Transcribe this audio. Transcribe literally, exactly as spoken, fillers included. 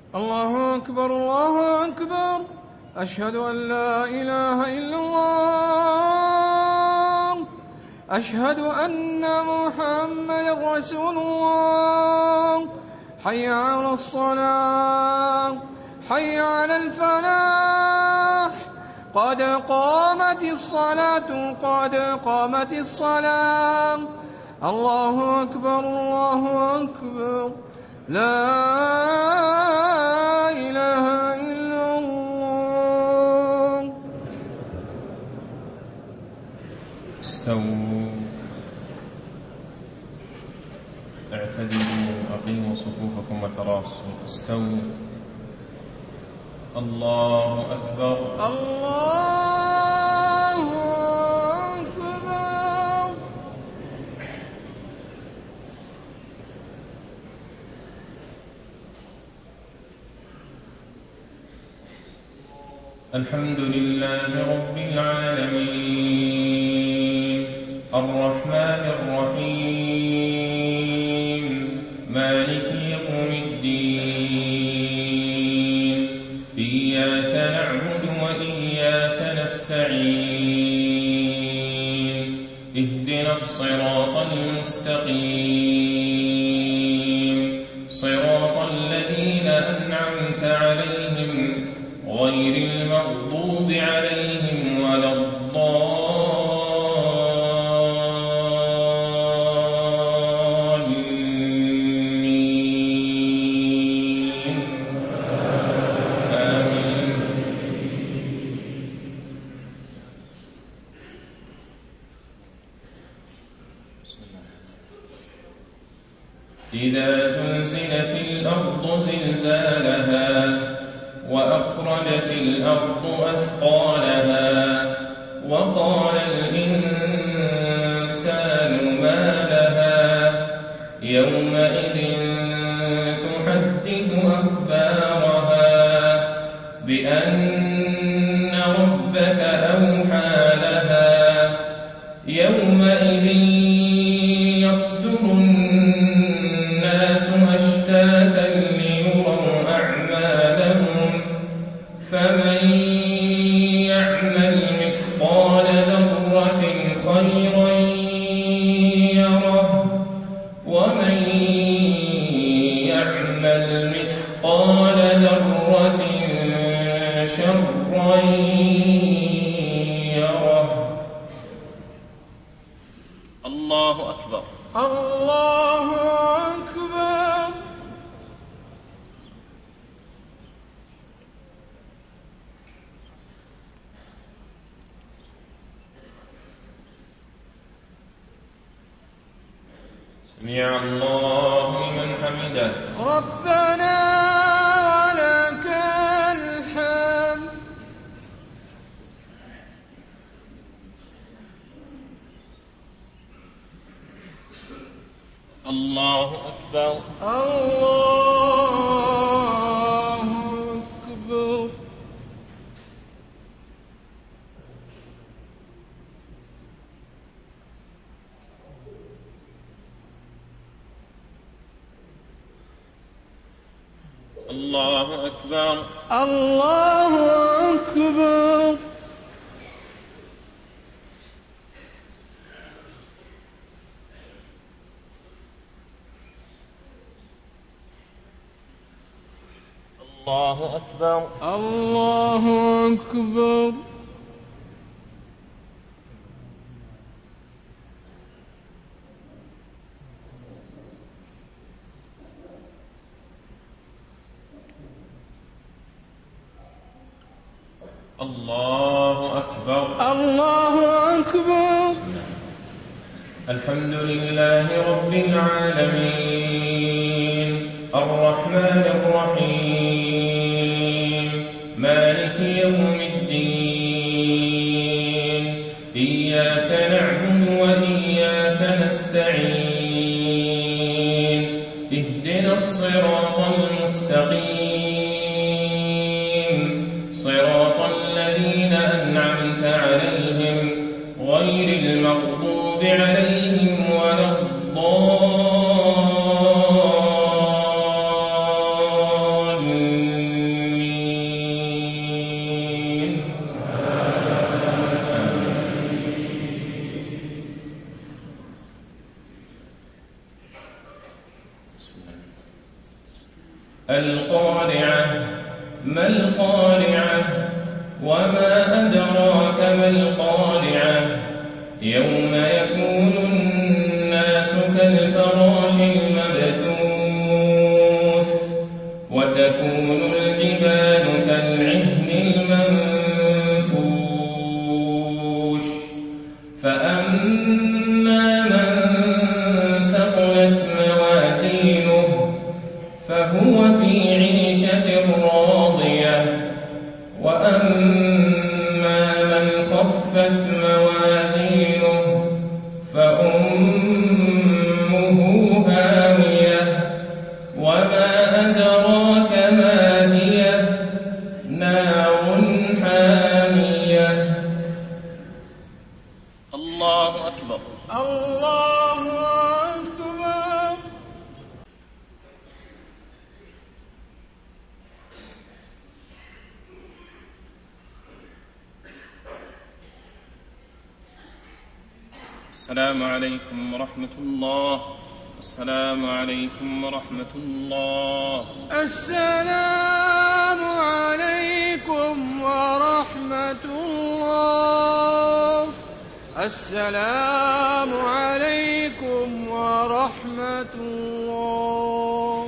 الله أكبر الله أكبر. أشهد أن لا إله إلا الله. أشهد أن محمدا رسول الله. حي على الصلاة حي على الفلاح. قد قامت الصلاة قد قامت الصلاة. الله أكبر الله أكبر. لا إله إلا الله. استووا اعتدلوا أقيموا صفوفكم وتراصوا. استووا. الله أكبر الله أكبر. الحمد لله رب العالمين الرحمن الرحيم مالك يوم الدين إياك نعبد وإياك نستعين اهدنا الصراط المستقيم صراط الذين أنعمت عليهم غير المغضوب عليهم ولا الضالين آمين. إذا زلزلت الأرض زلزالها وأخرجت الأرض أثقالها وقال الإنسان ما لها يومئذ تحدث أخبارها بأن ربك أوحى لها يومئذ يصدر الناس أشتاتا ليروا أعمالهم فمن يعمل مثقال ذرة خيرا يره ومن يعمل مثقال ذرة شرا يره. الله أكبر الله أكبر. سمع الله لمن حمده ربنا ولك الحمد. الله أكبر الله أكبر. الله أكبر الله أكبر. الله أكبر الله أكبر. الله أكبر الله أكبر. الحمد لله رب العالمين الرحمن الرحيم مالك يوم الدين إياك نعبد وإياك نستعين اهدنا الصراط المستقيم صراط الذين أنعمت عليهم غير المغضوب عليهم ولا الضالين القارعة ما القارعة وما أدراك ما القارعة يوم يكون الناس كالفراش المبثوث وتكون الجبال كالعهن المنفوش فأما من ثقلت موازينه فهو في عيشة راضية وأما من خفت موازينه فأمه هاوية وما أدراك ما هي نار حامية. الله أكبر. الله أكبر. السلام عليكم ورحمة الله. السلام عليكم ورحمة الله. السلام عليكم ورحمة الله. السلام عليكم ورحمة الله.